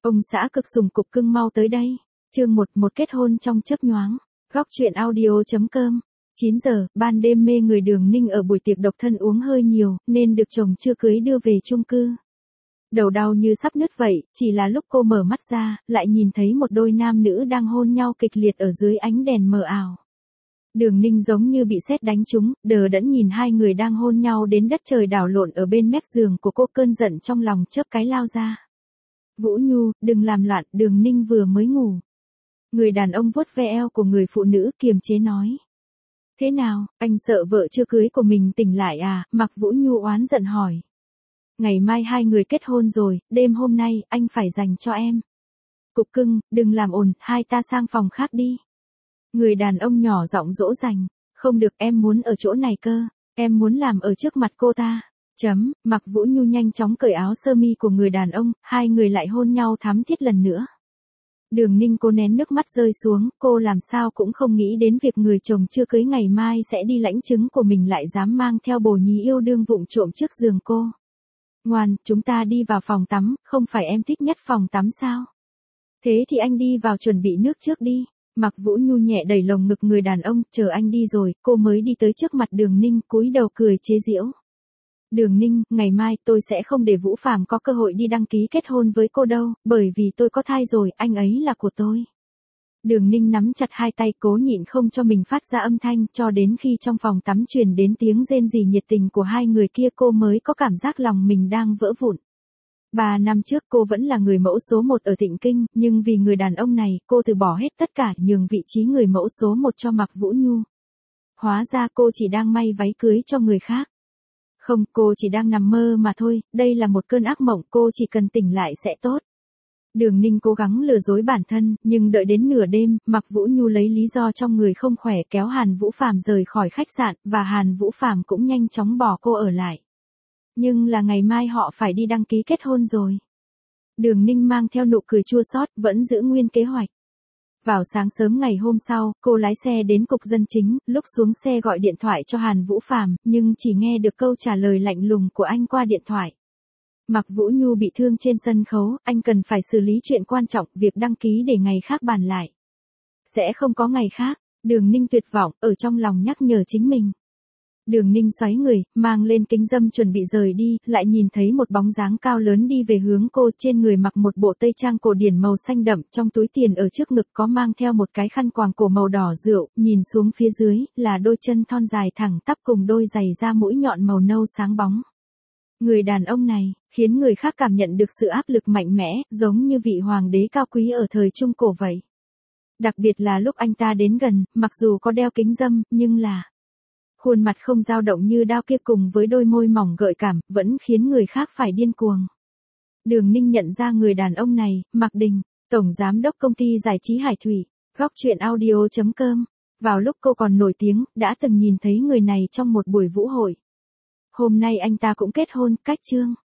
Ông xã cực sùng cục cưng mau tới đây. Chương 1, một kết hôn trong chớp nhoáng. Góc truyện audio.com. 9 giờ, ban đêm mê người Đường Ninh ở buổi tiệc độc thân uống hơi nhiều, nên được chồng chưa cưới đưa về chung cư. Đầu đau như sắp nứt vậy, chỉ là lúc cô mở mắt ra, lại nhìn thấy một đôi nam nữ đang hôn nhau kịch liệt ở dưới ánh đèn mờ ảo. Đường Ninh giống như bị sét đánh trúng, đờ đẫn nhìn hai người đang hôn nhau đến đất trời đảo lộn ở bên mép giường của cô, cơn giận trong lòng chớp cái lao ra. Vũ Nhu, đừng làm loạn, Đường Ninh vừa mới ngủ. Người đàn ông vuốt ve eo của người phụ nữ kiềm chế nói. Thế nào, anh sợ vợ chưa cưới của mình tỉnh lại à? Mạc Vũ Nhu oán giận hỏi. Ngày mai hai người kết hôn rồi, đêm hôm nay anh phải dành cho em. Cục cưng, đừng làm ồn, hai ta sang phòng khác đi. Người đàn ông nhỏ giọng dỗ dành. Không được, em muốn ở chỗ này cơ, em muốn làm ở trước mặt cô ta. Mạc Vũ Nhu nhanh chóng cởi áo sơ mi của người đàn ông, hai người lại hôn nhau thắm thiết lần nữa. Đường Ninh cố nén nước mắt rơi xuống, cô làm sao cũng không nghĩ đến việc người chồng chưa cưới ngày mai sẽ đi lãnh chứng của mình lại dám mang theo bồ nhí yêu đương vụng trộm trước giường cô. Ngoan, chúng ta đi vào phòng tắm, không phải em thích nhất phòng tắm sao? Thế thì anh đi vào chuẩn bị nước trước đi. Mạc Vũ Nhu nhẹ đẩy lồng ngực người đàn ông, chờ anh đi rồi, cô mới đi tới trước mặt Đường Ninh, cúi đầu cười chế giễu. Đường Ninh, ngày mai tôi sẽ không để Vũ Phàm có cơ hội đi đăng ký kết hôn với cô đâu, bởi vì tôi có thai rồi, anh ấy là của tôi. Đường Ninh nắm chặt hai tay cố nhịn không cho mình phát ra âm thanh, cho đến khi trong phòng tắm truyền đến tiếng rên rỉ nhiệt tình của hai người kia cô mới có cảm giác lòng mình đang vỡ vụn. 3 năm trước cô vẫn là người mẫu số 1 ở Thịnh Kinh, nhưng vì người đàn ông này, cô từ bỏ hết tất cả nhường vị trí người mẫu số 1 cho Mạc Vũ Nhu. Hóa ra cô chỉ đang may váy cưới cho người khác. Không, cô chỉ đang nằm mơ mà thôi, đây là một cơn ác mộng, cô chỉ cần tỉnh lại sẽ tốt. Đường Ninh cố gắng lừa dối bản thân, nhưng đợi đến nửa đêm, Mạc Vũ Nhu lấy lý do trong người không khỏe kéo Hàn Vũ Phàm rời khỏi khách sạn, và Hàn Vũ Phàm cũng nhanh chóng bỏ cô ở lại. Nhưng là ngày mai họ phải đi đăng ký kết hôn rồi. Đường Ninh mang theo nụ cười chua xót, vẫn giữ nguyên kế hoạch. Vào sáng sớm ngày hôm sau, cô lái xe đến cục dân chính, lúc xuống xe gọi điện thoại cho Hàn Vũ Phàm, nhưng chỉ nghe được câu trả lời lạnh lùng của anh qua điện thoại. Mạc Vũ Nhu bị thương trên sân khấu, anh cần phải xử lý chuyện quan trọng, việc đăng ký để ngày khác bàn lại. Sẽ không có ngày khác, Đường Ninh tuyệt vọng, ở trong lòng nhắc nhở chính mình. Đường Ninh xoáy người, mang lên kính râm chuẩn bị rời đi, lại nhìn thấy một bóng dáng cao lớn đi về hướng cô, trên người mặc một bộ tây trang cổ điển màu xanh đậm, trong túi tiền ở trước ngực có mang theo một cái khăn quàng cổ màu đỏ rượu, nhìn xuống phía dưới, là đôi chân thon dài thẳng tắp cùng đôi giày da mũi nhọn màu nâu sáng bóng. Người đàn ông này, khiến người khác cảm nhận được sự áp lực mạnh mẽ, giống như vị hoàng đế cao quý ở thời Trung Cổ vậy. Đặc biệt là lúc anh ta đến gần, mặc dù có đeo kính râm, nhưng là khuôn mặt không dao động như đao kia cùng với đôi môi mỏng gợi cảm, vẫn khiến người khác phải điên cuồng. Đường Ninh nhận ra người đàn ông này, Mạc Đình, tổng giám đốc công ty giải trí Hải Thủy. Góc truyện audio.com. Vào lúc cô còn nổi tiếng, đã từng nhìn thấy người này trong một buổi vũ hội. Hôm nay anh ta cũng kết hôn, cách chương.